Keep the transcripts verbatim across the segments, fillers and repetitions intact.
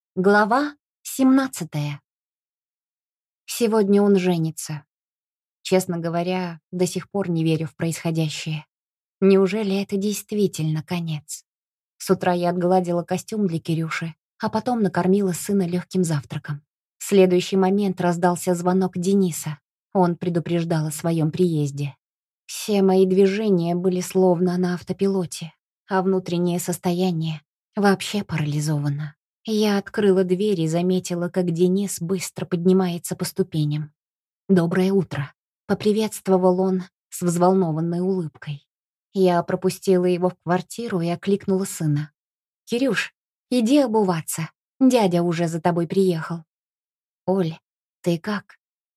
Глава семнадцатая. Сегодня он женится. Честно говоря, до сих пор не верю в происходящее. Неужели это действительно конец? С утра я отгладила костюм для Кирюши, а потом накормила сына легким завтраком. В следующий момент раздался звонок Дениса. Он предупреждал о своем приезде. Все мои движения были словно на автопилоте, а внутреннее состояние вообще парализовано. Я открыла дверь и заметила, как Денис быстро поднимается по ступеням. «Доброе утро», — поприветствовал он с взволнованной улыбкой. Я пропустила его в квартиру и окликнула сына. «Кирюш, иди обуваться, дядя уже за тобой приехал». «Оль, ты как?»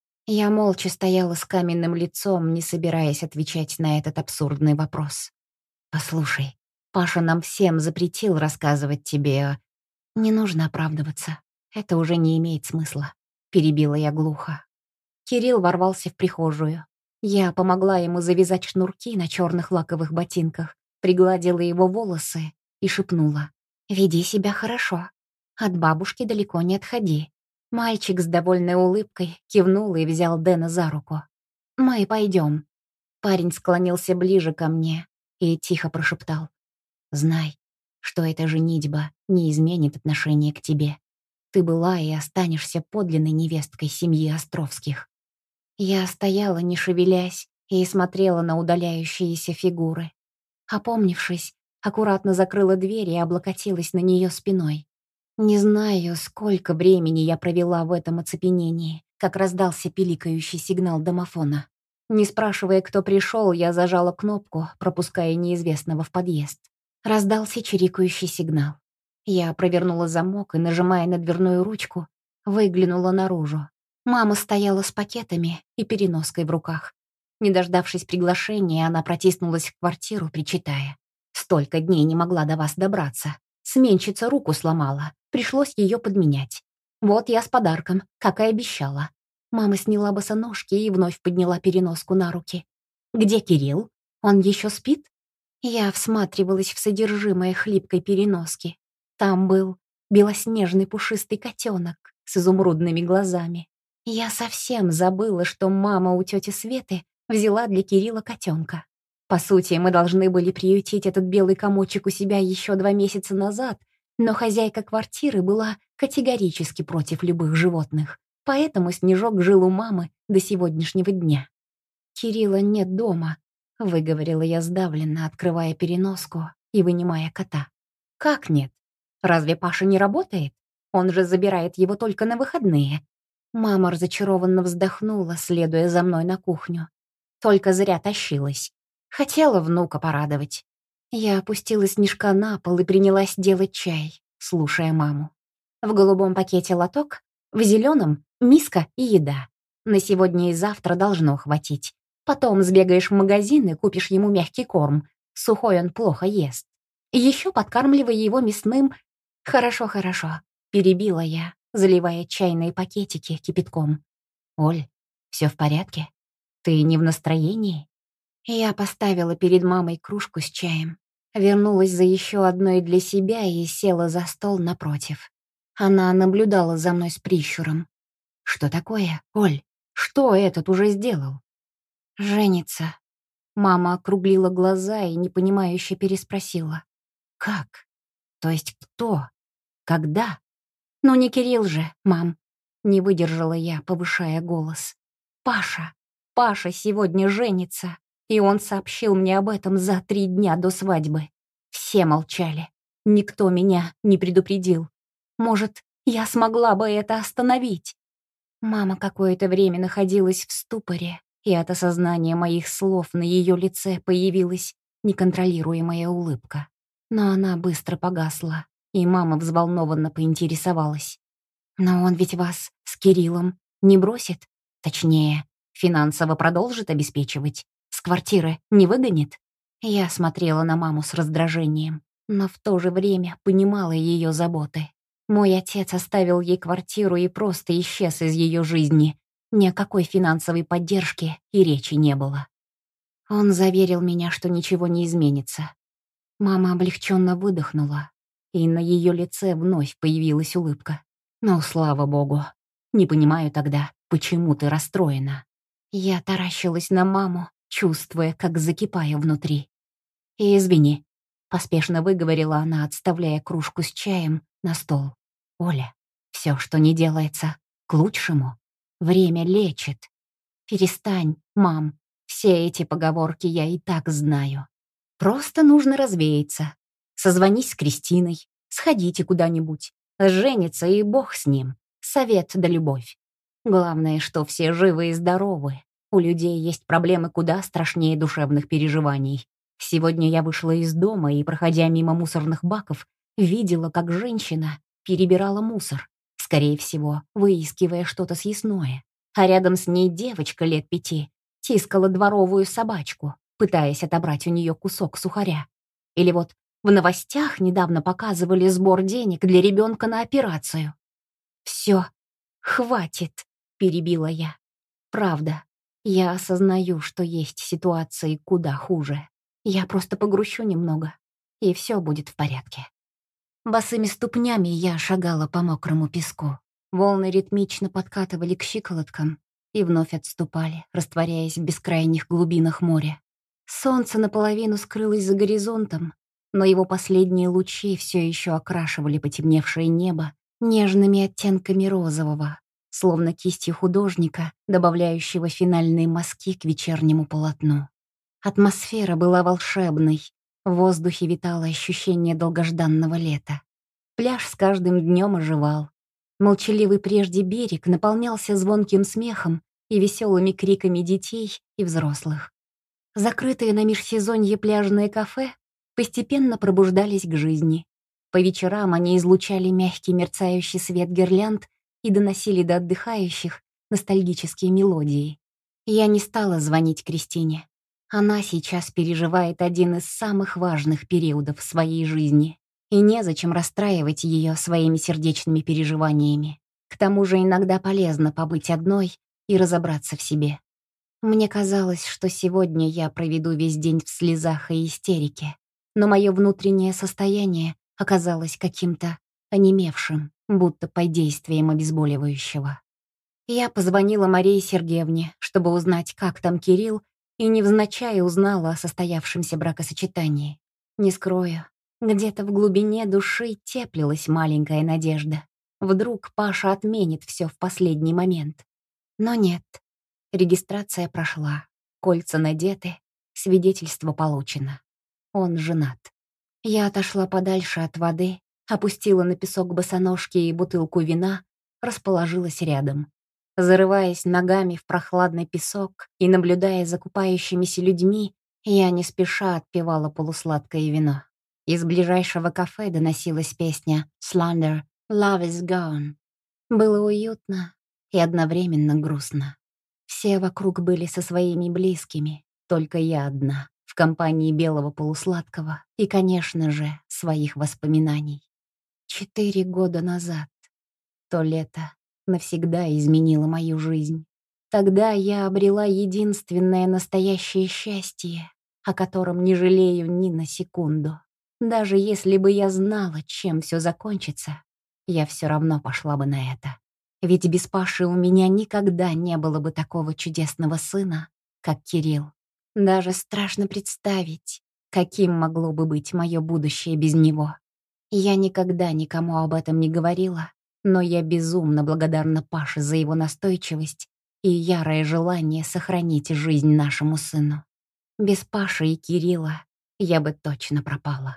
Я молча стояла с каменным лицом, не собираясь отвечать на этот абсурдный вопрос. «Послушай, Паша нам всем запретил рассказывать тебе. Не нужно оправдываться. Это уже не имеет смысла», — перебила я глухо. Кирилл ворвался в прихожую. Я помогла ему завязать шнурки на черных лаковых ботинках, пригладила его волосы и шепнула: «Веди себя хорошо. От бабушки далеко не отходи». Мальчик с довольной улыбкой кивнул и взял Дэна за руку. «Мы пойдем». Парень склонился ближе ко мне и тихо прошептал: «Знай, что эта женитьба не изменит отношение к тебе. Ты была и останешься подлинной невесткой семьи Островских». Я стояла, не шевелясь, и смотрела на удаляющиеся фигуры. Опомнившись, аккуратно закрыла дверь и облокотилась на нее спиной. Не знаю, сколько времени я провела в этом оцепенении, как раздался пиликающий сигнал домофона. Не спрашивая, кто пришел, я зажала кнопку, пропуская неизвестного в подъезд. Раздался чирикающий сигнал. Я провернула замок и, нажимая на дверную ручку, выглянула наружу. Мама стояла с пакетами и переноской в руках. Не дождавшись приглашения, она протиснулась в квартиру, причитая: «Столько дней не могла до вас добраться. Сменщица руку сломала, пришлось ее подменять. Вот я с подарком, как и обещала». Мама сняла босоножки и вновь подняла переноску на руки. «Где Кирилл? Он еще спит?» Я всматривалась в содержимое хлипкой переноски. Там был белоснежный пушистый котенок с изумрудными глазами. Я совсем забыла, что мама у тети Светы взяла для Кирилла котенка. По сути, мы должны были приютить этот белый комочек у себя еще два месяца назад, но хозяйка квартиры была категорически против любых животных, поэтому Снежок жил у мамы до сегодняшнего дня. «Кирилла нет дома», — выговорила я сдавленно, открывая переноску и вынимая кота. «Как нет? Разве Паша не работает? Он же забирает его только на выходные». Мама разочарованно вздохнула, следуя за мной на кухню. Только зря тащилась. Хотела внука порадовать. Я опустила Снежка на пол и принялась делать чай, слушая маму. В голубом пакете лоток, в зеленом — миска и еда. На сегодня и завтра должно хватить. Потом сбегаешь в магазин и купишь ему мягкий корм. Сухой он плохо ест. И еще подкармливай его мясным. «Хорошо, хорошо», — перебила я, заливая чайные пакетики кипятком. «Оль, все в порядке? Ты не в настроении?» Я поставила перед мамой кружку с чаем, вернулась за еще одной для себя и села за стол напротив. Она наблюдала за мной с прищуром. «Что такое, Оль? Что этот уже сделал?» «Женится». Мама округлила глаза и непонимающе переспросила. «Как? То есть кто? Когда?» «Ну не Кирилл же, мам», — не выдержала я, повышая голос. «Паша, Паша сегодня женится, и он сообщил мне об этом за три дня до свадьбы. Все молчали, никто меня не предупредил. Может, я смогла бы это остановить?» Мама какое-то время находилась в ступоре, и от осознания моих слов на ее лице появилась неконтролируемая улыбка. Но она быстро погасла, и мама взволнованно поинтересовалась. «Но он ведь вас с Кириллом не бросит? Точнее, финансово продолжит обеспечивать? С квартиры не выгонит?» Я смотрела на маму с раздражением, но в то же время понимала ее заботы. Мой отец оставил ей квартиру и просто исчез из ее жизни. Ни о какой финансовой поддержке и речи не было. Он заверил меня, что ничего не изменится. Мама облегченно выдохнула. и на ее лице вновь появилась улыбка. «Ну, слава богу. Не понимаю тогда, почему ты расстроена». Я таращилась на маму, чувствуя, как закипаю внутри. «И извини», — поспешно выговорила она, отставляя кружку с чаем на стол. «Оля, все, что не делается, к лучшему. Время лечит. Перестань, мам. Все эти поговорки я и так знаю. Просто нужно развеяться. Созвонись с Кристиной, сходите куда-нибудь. Женится и бог с ним. Совет да любовь. Главное, что все живы и здоровы. У людей есть проблемы куда страшнее душевных переживаний. Сегодня я вышла из дома и, проходя мимо мусорных баков, видела, как женщина перебирала мусор, скорее всего, выискивая что-то съестное. А рядом с ней девочка лет пяти тискала дворовую собачку, пытаясь отобрать у нее кусок сухаря. Или вот в новостях недавно показывали сбор денег для ребенка на операцию. «Все, хватит», — перебила я. «Правда, я осознаю, что есть ситуации куда хуже. Я просто погрущу немного, и все будет в порядке». Босыми ступнями я шагала по мокрому песку. Волны ритмично подкатывали к щиколоткам и вновь отступали, растворяясь в бескрайних глубинах моря. Солнце наполовину скрылось за горизонтом, но его последние лучи все еще окрашивали потемневшее небо нежными оттенками розового, словно кистью художника, добавляющего финальные мазки к вечернему полотну. Атмосфера была волшебной, в воздухе витало ощущение долгожданного лета. Пляж с каждым днем оживал. Молчаливый прежде берег наполнялся звонким смехом и веселыми криками детей и взрослых. Закрытые на межсезонье пляжные кафе постепенно пробуждались к жизни. По вечерам они излучали мягкий мерцающий свет гирлянд и доносили до отдыхающих ностальгические мелодии. Я не стала звонить Кристине. Она сейчас переживает один из самых важных периодов в своей жизни, и незачем расстраивать ее своими сердечными переживаниями. К тому же иногда полезно побыть одной и разобраться в себе. Мне казалось, что сегодня я проведу весь день в слезах и истерике, но мое внутреннее состояние оказалось каким-то онемевшим, будто под действием обезболивающего. Я позвонила Марии Сергеевне, чтобы узнать, как там Кирилл, и невзначай узнала о состоявшемся бракосочетании. Не скрою, где-то в глубине души теплилась маленькая надежда. Вдруг Паша отменит все в последний момент. Но нет. Регистрация прошла, кольца надеты, свидетельство получено. Он женат. Я отошла подальше от воды, опустила на песок босоножки и бутылку вина, расположилась рядом. Зарываясь ногами в прохладный песок и наблюдая за купающимися людьми, я не спеша отпивала полусладкое вино. Из ближайшего кафе доносилась песня «Slander, Love is Gone». Было уютно и одновременно грустно. Все вокруг были со своими близкими, только я одна, в компании белого полусладкого и, конечно же, своих воспоминаний. Четыре года назад. То лето навсегда изменило мою жизнь. Тогда я обрела единственное настоящее счастье, о котором не жалею ни на секунду. Даже если бы я знала, чем все закончится, я все равно пошла бы на это. Ведь без Паши у меня никогда не было бы такого чудесного сына, как Кирилл. Даже страшно представить, каким могло бы быть мое будущее без него. Я никогда никому об этом не говорила, но я безумно благодарна Паше за его настойчивость и ярое желание сохранить жизнь нашему сыну. Без Паши и Кирилла я бы точно пропала.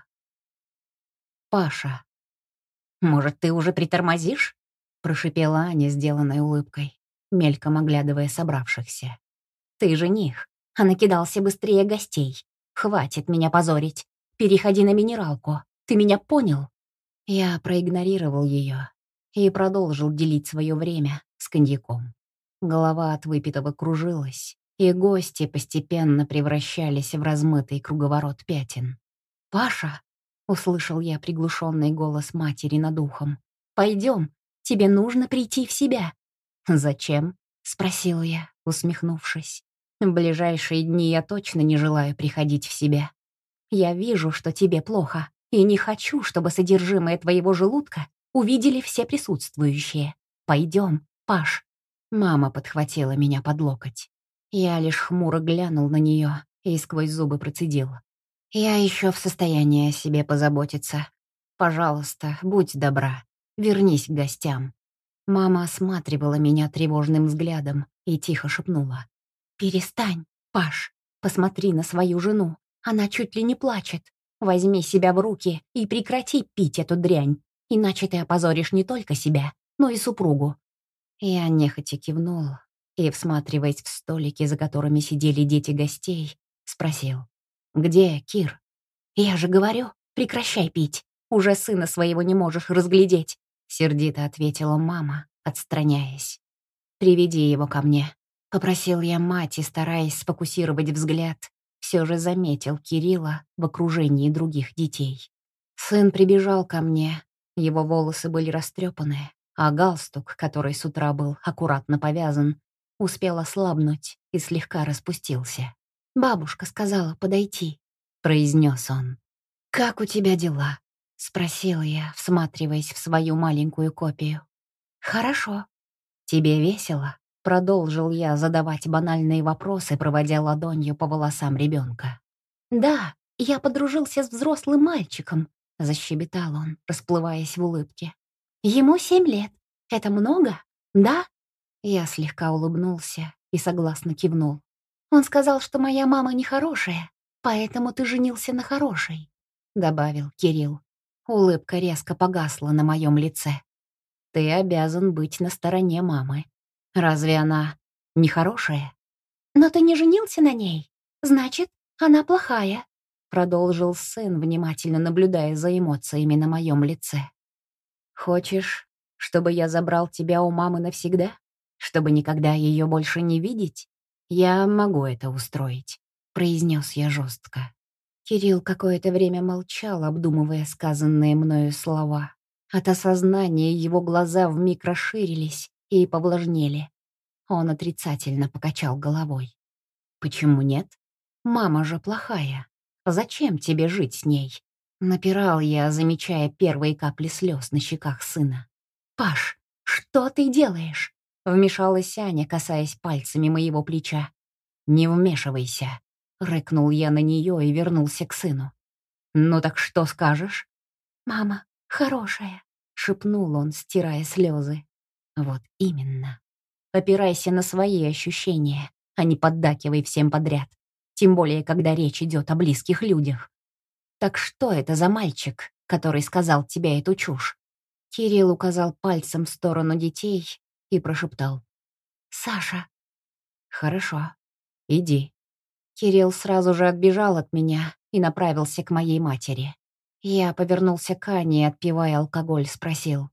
Паша. «Может, ты уже притормозишь?» — прошипела Аня, сделанной улыбкой, мельком оглядывая собравшихся. «Ты жених, а накидался быстрее гостей. Хватит меня позорить. Переходи на минералку. Ты меня понял?» Я проигнорировал ее и продолжил делить свое время с коньяком. Голова от выпитого кружилась, и гости постепенно превращались в размытый круговорот пятен. «Паша!» — услышал я приглушенный голос матери над ухом. «Пойдем, тебе нужно прийти в себя». «Зачем?» — спросил я, усмехнувшись. «В ближайшие дни я точно не желаю приходить в себя. Я вижу, что тебе плохо, И не хочу, чтобы содержимое твоего желудка увидели все присутствующие. Пойдем, Паш». Мама подхватила меня под локоть. Я лишь хмуро глянул на нее и сквозь зубы процедил: «Я еще в состоянии о себе позаботиться. Пожалуйста, будь добра, вернись к гостям». Мама осматривала меня тревожным взглядом и тихо шепнула: «Перестань, Паш, посмотри на свою жену. Она чуть ли не плачет. Возьми себя в руки и прекрати пить эту дрянь, иначе ты опозоришь не только себя, но и супругу». Я нехотя кивнул и, всматриваясь в столики, за которыми сидели дети гостей, спросил: «Где Кир?» «Я же говорю, прекращай пить. Уже сына своего не можешь разглядеть», — сердито ответила мама, отстраняясь. «Приведи его ко мне», — попросил я мать и, стараясь сфокусировать взгляд, все же заметил Кирилла в окружении других детей. Сын прибежал ко мне, его волосы были растрепаны, а галстук, который с утра был аккуратно повязан, успел ослабнуть и слегка распустился. «Бабушка сказала подойти», — произнес он. «Как у тебя дела?» — спросил я, всматриваясь в свою маленькую копию. «Хорошо». «Тебе весело?» — продолжил я задавать банальные вопросы, проводя ладонью по волосам ребенка. «Да, я подружился с взрослым мальчиком», — защебетал он, расплываясь в улыбке. «Ему семь лет. Это много? Да?» Я слегка улыбнулся и согласно кивнул. «Он сказал, что моя мама нехорошая, поэтому ты женился на хорошей», — добавил Кирилл. Улыбка резко погасла на моем лице. «Ты обязан быть на стороне мамы. Разве она нехорошая?» «Но ты не женился на ней. Значит, она плохая», — продолжил сын, внимательно наблюдая за эмоциями на моем лице. «Хочешь, чтобы я забрал тебя у мамы навсегда? Чтобы никогда ее больше не видеть? Я могу это устроить», — произнес я жестко. Кирилл какое-то время молчал, обдумывая сказанные мною слова. От осознания его глаза вмиг расширились и повлажнели. Он отрицательно покачал головой. «Почему нет? Мама же плохая. Зачем тебе жить с ней?» Напирал я, замечая первые капли слез на щеках сына. «Паш, что ты делаешь?» Вмешалась Аня, касаясь пальцами моего плеча. «Не вмешивайся», — рыкнул я на нее и вернулся к сыну. «Ну так что скажешь?» «Мама хорошая», — шепнул он, стирая слезы. «Вот именно. Опирайся на свои ощущения, а не поддакивай всем подряд. Тем более, когда речь идет о близких людях. Так что это за мальчик, который сказал тебе эту чушь?» Кирилл указал пальцем в сторону детей и прошептал: «Саша». «Хорошо, иди». Кирилл сразу же отбежал от меня и направился к моей матери. Я повернулся к Ане и, отпивая алкоголь, спросил: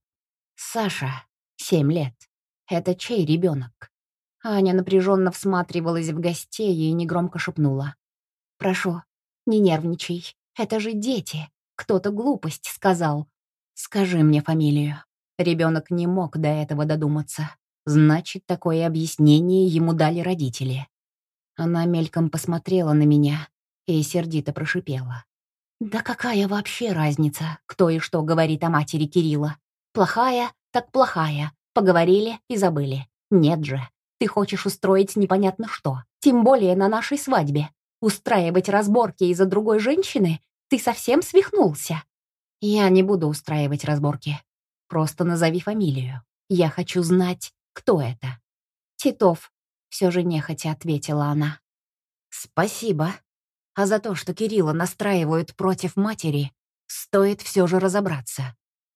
«Саша, семь лет. Это чей ребенок?» Аня напряженно всматривалась в гостей и негромко шепнула: «Прошу, не нервничай. Это же дети. Кто-то глупость сказал. Скажи мне фамилию». Ребенок не мог до этого додуматься. Значит, такое объяснение ему дали родители. Она мельком посмотрела на меня и сердито прошипела: «Да какая вообще разница, кто и что говорит о матери Кирилла? Плохая, так плохая. Поговорили и забыли. Нет же, ты хочешь устроить непонятно что. Тем более на нашей свадьбе. Устраивать разборки из-за другой женщины? Ты совсем свихнулся?» «Я не буду устраивать разборки. Просто назови фамилию. Я хочу знать, кто это». «Титов», — все же нехотя ответила она. «Спасибо. А за то, что Кирилла настраивают против матери, стоит все же разобраться».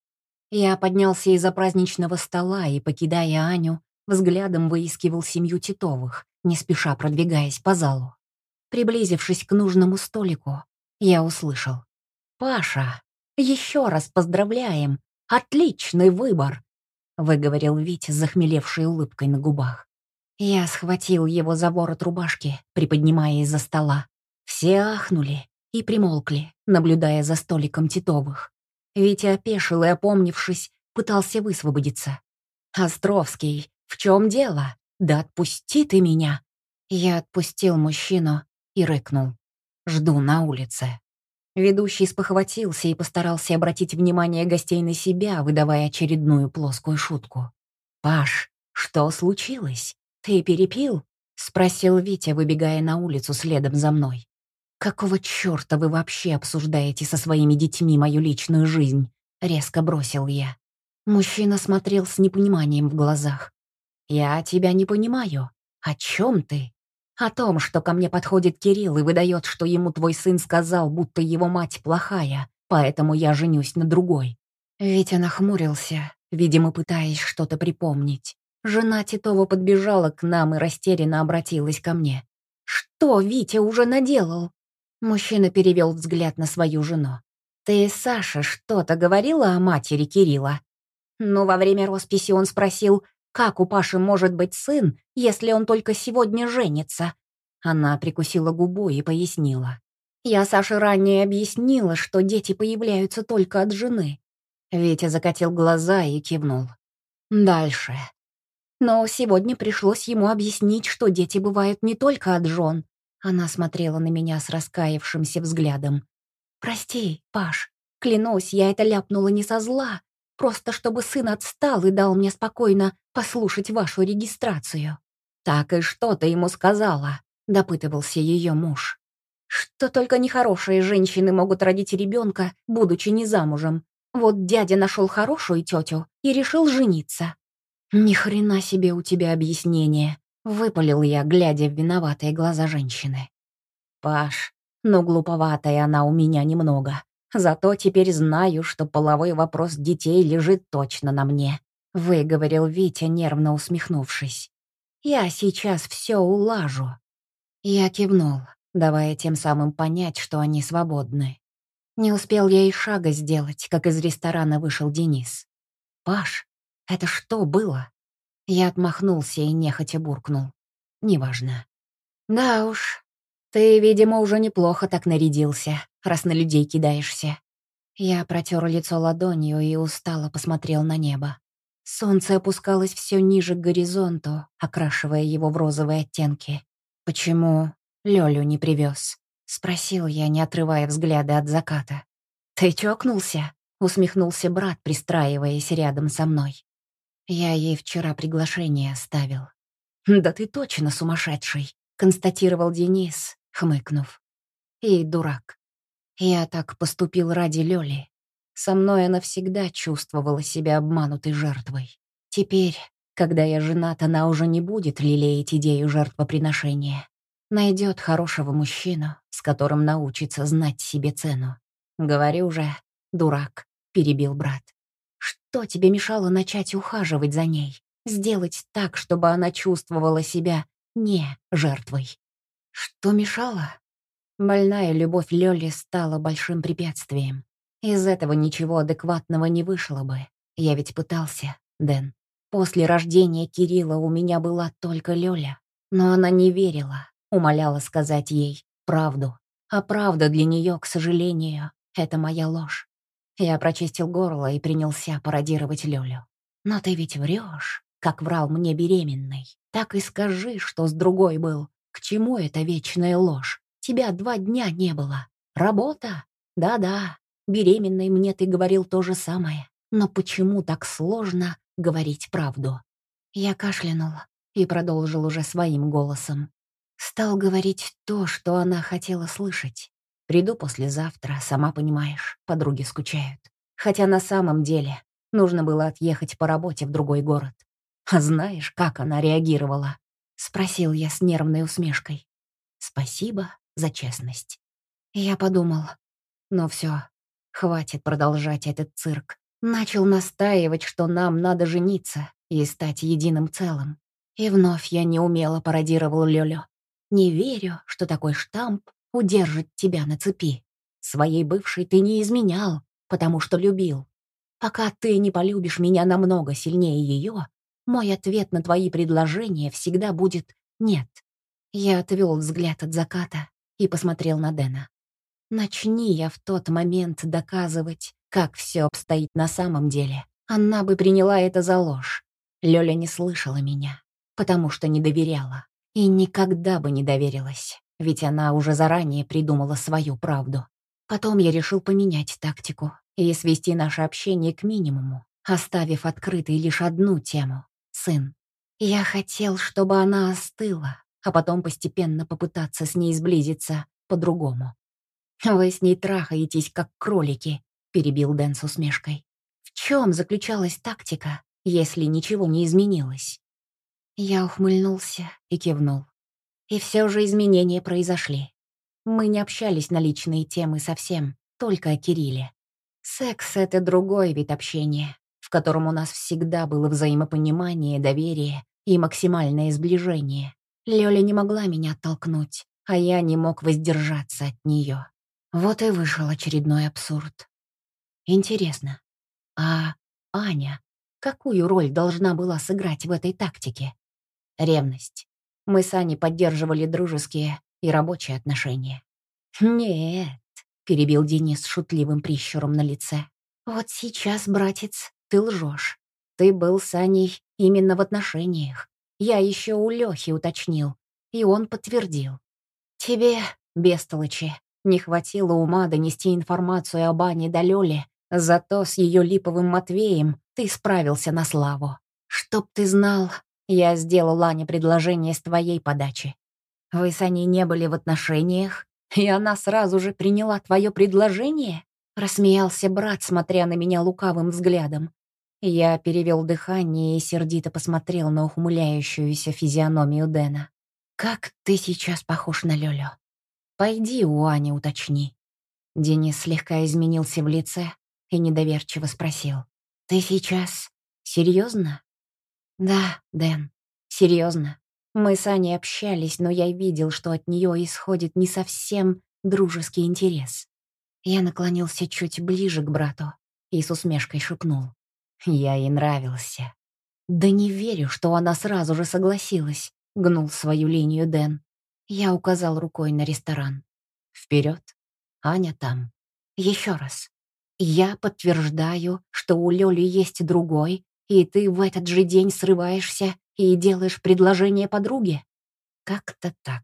Я поднялся из-за праздничного стола и, покидая Аню, взглядом выискивал семью Титовых, не спеша продвигаясь по залу. Приблизившись к нужному столику, я услышал: «Паша, еще раз поздравляем! Отличный выбор!» — выговорил Витя с захмелевшей улыбкой на губах. Я схватил его за ворот рубашки, приподнимая из-за стола. Все ахнули и примолкли, наблюдая за столиком Титовых. Витя опешил и, опомнившись, пытался высвободиться. «Островский, в чем дело? Да отпусти ты меня!» Я отпустил мужчину и рыкнул: «Жду на улице». Ведущий спохватился и постарался обратить внимание гостей на себя, выдавая очередную плоскую шутку. «Паш, что случилось? Ты перепил?» — спросил Витя, выбегая на улицу следом за мной. «Какого чёрта вы вообще обсуждаете со своими детьми мою личную жизнь?» — резко бросил я. Мужчина смотрел с непониманием в глазах. «Я тебя не понимаю. О чем ты?» «О том, что ко мне подходит Кирилл и выдает, что ему твой сын сказал, будто его мать плохая, поэтому я женюсь на другой». Витя нахмурился, видимо, пытаясь что-то припомнить. Жена Титова подбежала к нам и растерянно обратилась ко мне. «Что Витя уже наделал?» Мужчина перевел взгляд на свою жену. «Ты, Саша, что-то говорила о матери Кирилла?» Но во время росписи он спросил, как у Паши может быть сын, если он только сегодня женится. Она прикусила губу и пояснила. Я Саше ранее объяснила, что дети появляются только от жены. Витя закатил глаза и кивнул. Дальше. Но сегодня пришлось ему объяснить, что дети бывают не только от жен. Она смотрела на меня с раскаявшимся взглядом. «Прости, Паш, клянусь, я это ляпнула не со зла, просто чтобы сын отстал и дал мне спокойно послушать вашу регистрацию». «Так и что ты ему сказала?» — допытывался ее муж. «Что только нехорошие женщины могут родить ребенка, будучи не замужем. Вот дядя нашел хорошую тетю и решил жениться». «Ни хрена себе у тебя объяснение», — выпалил я, глядя в виноватые глаза женщины. «Паш, ну глуповатая она у меня немного. Зато теперь знаю, что половой вопрос детей лежит точно на мне», — выговорил Витя, нервно усмехнувшись. «Я сейчас все улажу». Я кивнул, давая тем самым понять, что они свободны. Не успел я и шага сделать, как из ресторана вышел Денис. «Паш, это что было?» Я отмахнулся и нехотя буркнул. «Неважно». «Да уж, ты, видимо, уже неплохо так нарядился, раз на людей кидаешься». Я протер лицо ладонью и устало посмотрел на небо. Солнце опускалось все ниже к горизонту, окрашивая его в розовые оттенки. «Почему Лёлю не привез?» — спросил я, не отрывая взгляда от заката. «Ты чокнулся?» — усмехнулся брат, пристраиваясь рядом со мной. «Я ей вчера приглашение оставил». «Да ты точно сумасшедший», — констатировал Денис, хмыкнув. «И дурак. Я так поступил ради Лёли. Со мной она всегда чувствовала себя обманутой жертвой. Теперь, когда я женат, она уже не будет лелеять идею жертвоприношения. Найдет хорошего мужчину, с которым научится знать себе цену. Говорю же, дурак», — перебил брат. «Что тебе мешало начать ухаживать за ней? Сделать так, чтобы она чувствовала себя не жертвой?» Что мешало? Больная любовь Лёли стала большим препятствием. Из этого ничего адекватного не вышло бы. Я ведь пытался, Дэн. После рождения Кирилла у меня была только Лёля. Но она не верила, умоляла сказать ей правду. А правда для неё, к сожалению, это моя ложь. Я прочистил горло и принялся пародировать Лёлю. «Но ты ведь врёшь, как врал мне беременной. Так и скажи, что с другой был. К чему эта вечная ложь? Тебя два дня не было. Работа? Да-да. Беременной мне ты говорил то же самое. Но почему так сложно говорить правду?» Я кашлянул и продолжил уже своим голосом. Стал говорить то, что она хотела слышать. Приду послезавтра, сама понимаешь, подруги скучают. Хотя на самом деле нужно было отъехать по работе в другой город. А знаешь, как она реагировала? Спросил я с нервной усмешкой. Спасибо за честность. Я подумал, ну все, хватит продолжать этот цирк. Начал настаивать, что нам надо жениться и стать единым целым. И вновь я неумело пародировал Лёлю. Не верю, что такой штамп удержит тебя на цепи. Своей бывшей ты не изменял, потому что любил. Пока ты не полюбишь меня намного сильнее ее, мой ответ на твои предложения всегда будет «нет». Я отвел взгляд от заката и посмотрел на Дэна. Начни я в тот момент доказывать, как все обстоит на самом деле, она бы приняла это за ложь. Лёля не слышала меня, потому что не доверяла. И никогда бы не доверилась, ведь она уже заранее придумала свою правду. Потом я решил поменять тактику и свести наше общение к минимуму, оставив открытой лишь одну тему — сын. Я хотел, чтобы она остыла, а потом постепенно попытаться с ней сблизиться по-другому. «Вы с ней трахаетесь, как кролики», — перебил Дэн с усмешкой. «В чем заключалась тактика, если ничего не изменилось?» Я ухмыльнулся и кивнул. И все же изменения произошли. Мы не общались на личные темы совсем, только о Кирилле. Секс — это другой вид общения, в котором у нас всегда было взаимопонимание, доверие и максимальное сближение. Лёля не могла меня оттолкнуть, а я не мог воздержаться от нее. Вот и вышел очередной абсурд. Интересно, а Аня какую роль должна была сыграть в этой тактике? Ревность. Мы с Аней поддерживали дружеские и рабочие отношения. «Нет», — перебил Денис с шутливым прищуром на лице. «Вот сейчас, братец, ты лжешь. Ты был с Аней именно в отношениях. Я еще у Лехи уточнил, и он подтвердил. Тебе, бестолочи, не хватило ума донести информацию об Ане до Лёли, зато с ее липовым Матвеем ты справился на славу. Чтоб ты знал, я сделал Ане предложение с твоей подачи. Вы с Аней не были в отношениях, и она сразу же приняла твое предложение?» Рассмеялся брат, смотря на меня лукавым взглядом. Я перевел дыхание и сердито посмотрел на ухмыляющуюся физиономию Дэна. «Как ты сейчас похож на Лёлю? Пойди у Ани уточни». Денис слегка изменился в лице и недоверчиво спросил. «Ты сейчас серьезно?» «Да, Дэн, серьезно. Мы с Аней общались, но я видел, что от нее исходит не совсем дружеский интерес». Я наклонился чуть ближе к брату и с усмешкой шепнул. Я ей нравился. «Да не верю, что она сразу же согласилась», — гнул свою линию Дэн. Я указал рукой на ресторан. «Вперед, Аня там». Еще раз. Я подтверждаю, что у Лёли есть другой, и ты в этот же день срываешься и делаешь предложение подруге? Как-то так.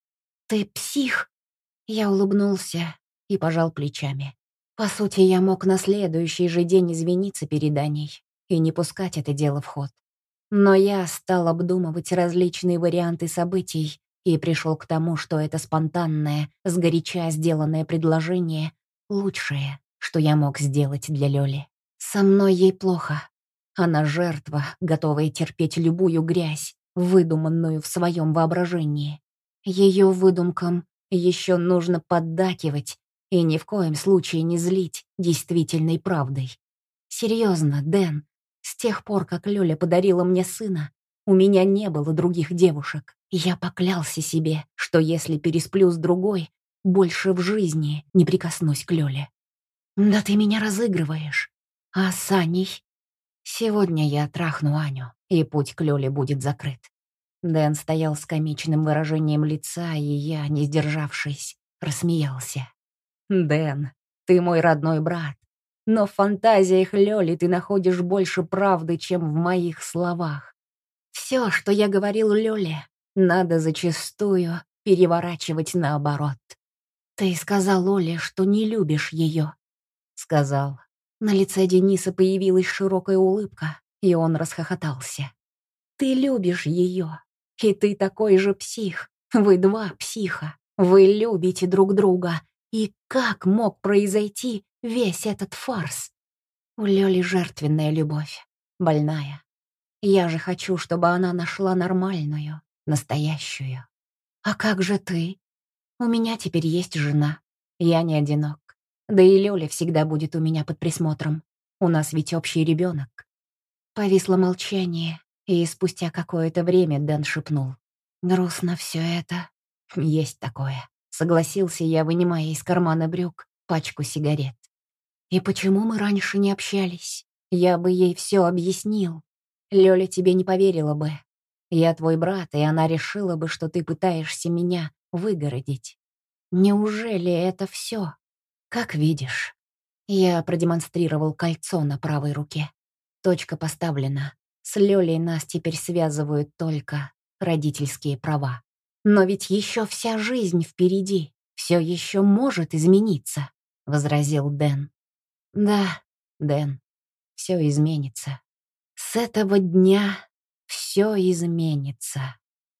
Ты псих? Я улыбнулся и пожал плечами. По сути, я мог на следующий же день извиниться перед Аней и не пускать это дело в ход. Но я стал обдумывать различные варианты событий и пришел к тому, что это спонтанное, сгоряча сделанное предложение — лучшее, что я мог сделать для Лёли. Со мной ей плохо. Она жертва, готовая терпеть любую грязь, выдуманную в своем воображении. Ее выдумкам еще нужно поддакивать и ни в коем случае не злить действительной правдой. Серьезно, Дэн, с тех пор, как Лёля подарила мне сына, у меня не было других девушек. Я поклялся себе, что если пересплю с другой, больше в жизни не прикоснусь к Лёле. Да ты меня разыгрываешь. А с Аней? Сегодня я трахну Аню, и путь к Лёле будет закрыт. Дэн стоял с комичным выражением лица, и я, не сдержавшись, рассмеялся. «Дэн, ты мой родной брат, но в фантазиях Лёли ты находишь больше правды, чем в моих словах. Все, что я говорил Лёле, надо зачастую переворачивать наоборот. Ты сказал Оле, что не любишь ее. Сказал. На лице Дениса появилась широкая улыбка, и он расхохотался. Ты любишь ее, и ты такой же псих. Вы два психа. Вы любите друг друга. И как мог произойти весь этот фарс? У Лёли жертвенная любовь, больная. Я же хочу, чтобы она нашла нормальную, настоящую. А как же ты? У меня теперь есть жена. Я не одинок. Да и Лёля всегда будет у меня под присмотром. У нас ведь общий ребенок. Повисло молчание, и спустя какое-то время Дэн шепнул. Грустно все это. Есть такое. Согласился я, вынимая из кармана брюк пачку сигарет. И почему мы раньше не общались? Я бы ей все объяснил. Лёля тебе не поверила бы. Я твой брат, и она решила бы, что ты пытаешься меня выгородить. Неужели это все? Как видишь. Я продемонстрировал кольцо на правой руке. Точка поставлена. С Лёлей нас теперь связывают только родительские права. Но ведь еще вся жизнь впереди. Все еще может измениться. возразил Дэн. Да, Дэн, все изменится. С этого дня все изменится.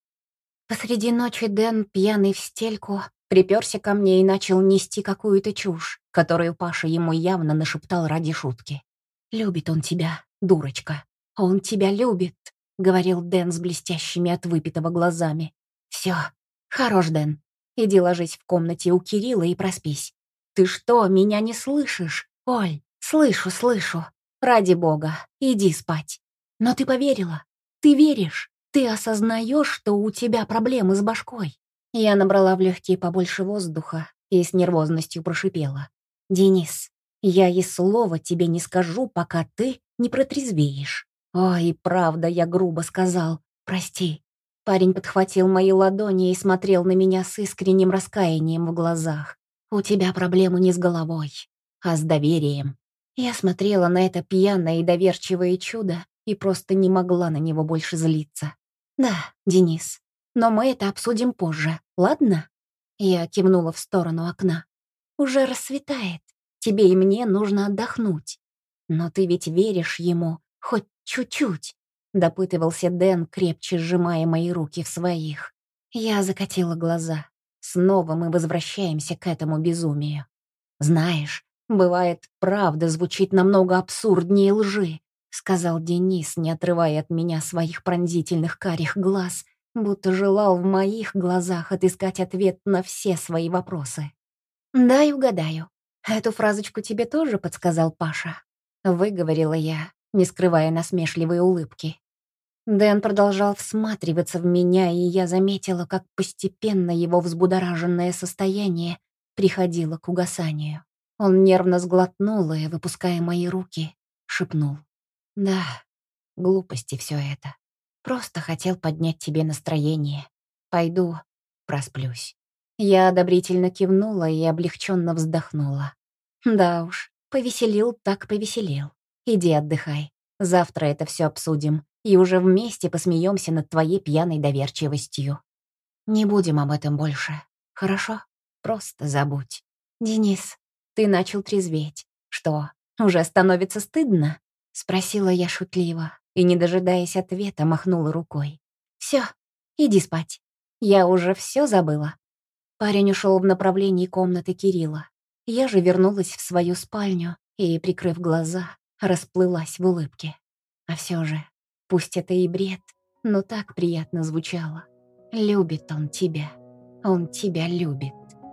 Посреди ночи Дэн, пьяный в стельку, приперся ко мне и начал нести какую-то чушь, которую Паша ему явно нашептал ради шутки. «Любит он тебя, дурочка. Он тебя любит», — говорил Дэн с блестящими от выпитого глазами. «Все, хорош, Дэн. Иди ложись в комнате у Кирилла и проспись. Ты что, меня не слышишь, Оль?» «Слышу, слышу. Ради бога, иди спать. Но ты поверила? Ты веришь? Ты осознаешь, что у тебя проблемы с башкой?» Я набрала в легкие побольше воздуха и с нервозностью прошипела. «Денис, я и слова тебе не скажу, пока ты не протрезвеешь». «Ой, правда, я грубо сказал. Прости». Парень подхватил мои ладони и смотрел на меня с искренним раскаянием в глазах. «У тебя проблемы не с головой, а с доверием». Я смотрела на это пьяное и доверчивое чудо и просто не могла на него больше злиться. «Да, Денис, но мы это обсудим позже, ладно?» Я кивнула в сторону окна. «Уже рассветает. Тебе и мне нужно отдохнуть. Но ты ведь веришь ему, хоть чуть-чуть?» Допытывался Дэн, крепче сжимая мои руки в своих. Я закатила глаза. Снова мы возвращаемся к этому безумию. «Знаешь, бывает, правда звучит намного абсурднее лжи», сказал Денис, не отрывая от меня своих пронзительных карих глаз, будто желал в моих глазах отыскать ответ на все свои вопросы. «Дай угадаю. Эту фразочку тебе тоже подсказал Паша?» Выговорила я, не скрывая насмешливой улыбки. Дэн продолжал всматриваться в меня, и я заметила, как постепенно его взбудораженное состояние приходило к угасанию. Он нервно сглотнул и, выпуская мои руки, шепнул. «Да, глупости все это. Просто хотел поднять тебе настроение. Пойду, просплюсь». Я одобрительно кивнула и облегченно вздохнула. «Да уж, повеселил так повеселил. Иди отдыхай. Завтра это все обсудим, и уже вместе посмеемся над твоей пьяной доверчивостью. Не будем об этом больше, хорошо? Просто забудь. Денис, ты начал трезветь. Что, уже становится стыдно?» Спросила я шутливо и, не дожидаясь ответа, махнула рукой. «Все, иди спать. Я уже все забыла». Парень ушел в направлении комнаты Кирилла. Я же вернулась в свою спальню и, прикрыв глаза, расплылась в улыбке. А все же, пусть это и бред, но так приятно звучало. Любит он тебя. Он тебя любит.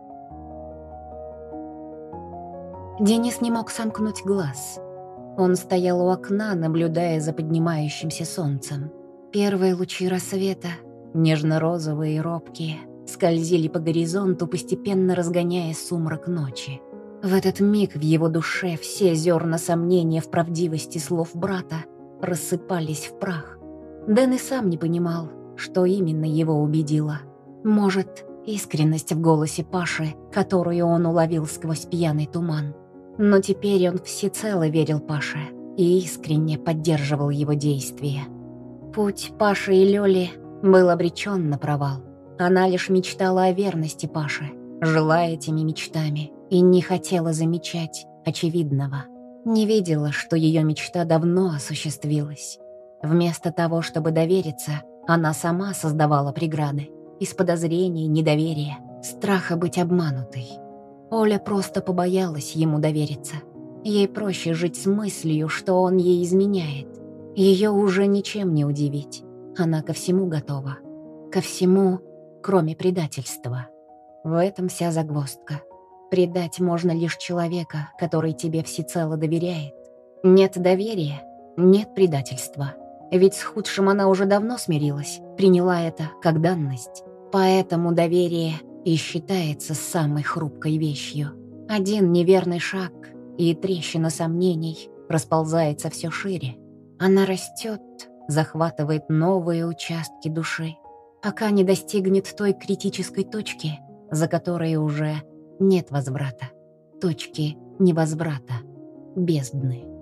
Денис не мог сомкнуть глаз. Он стоял у окна, наблюдая за поднимающимся солнцем. Первые лучи рассвета, нежно-розовые и робкие, скользили по горизонту, постепенно разгоняя сумрак ночи. В этот миг в его душе все зерна сомнения в правдивости слов брата рассыпались в прах. Дэн и сам не понимал, что именно его убедило. Может, искренность в голосе Паши, которую он уловил сквозь пьяный туман. Но теперь он всецело верил Паше и искренне поддерживал его действия. Путь Паши и Лёли был обречен на провал. Она лишь мечтала о верности Паше, жила этими мечтами и не хотела замечать очевидного. Не видела, что ее мечта давно осуществилась. Вместо того, чтобы довериться, она сама создавала преграды. Из подозрений, недоверия, страха быть обманутой. Оля просто побоялась ему довериться. Ей проще жить с мыслью, что он ей изменяет. Ее уже ничем не удивить. Она ко всему готова. Ко всему, кроме предательства. В этом вся загвоздка. Предать можно лишь человека, который тебе всецело доверяет. Нет доверия, нет предательства. Ведь с худшим она уже давно смирилась, приняла это как данность. Поэтому доверие и считается самой хрупкой вещью. Один неверный шаг, и трещина сомнений расползается все шире. Она растет, захватывает новые участки души, пока не достигнет той критической точки, за которой уже нет возврата. Точки невозврата, бездны.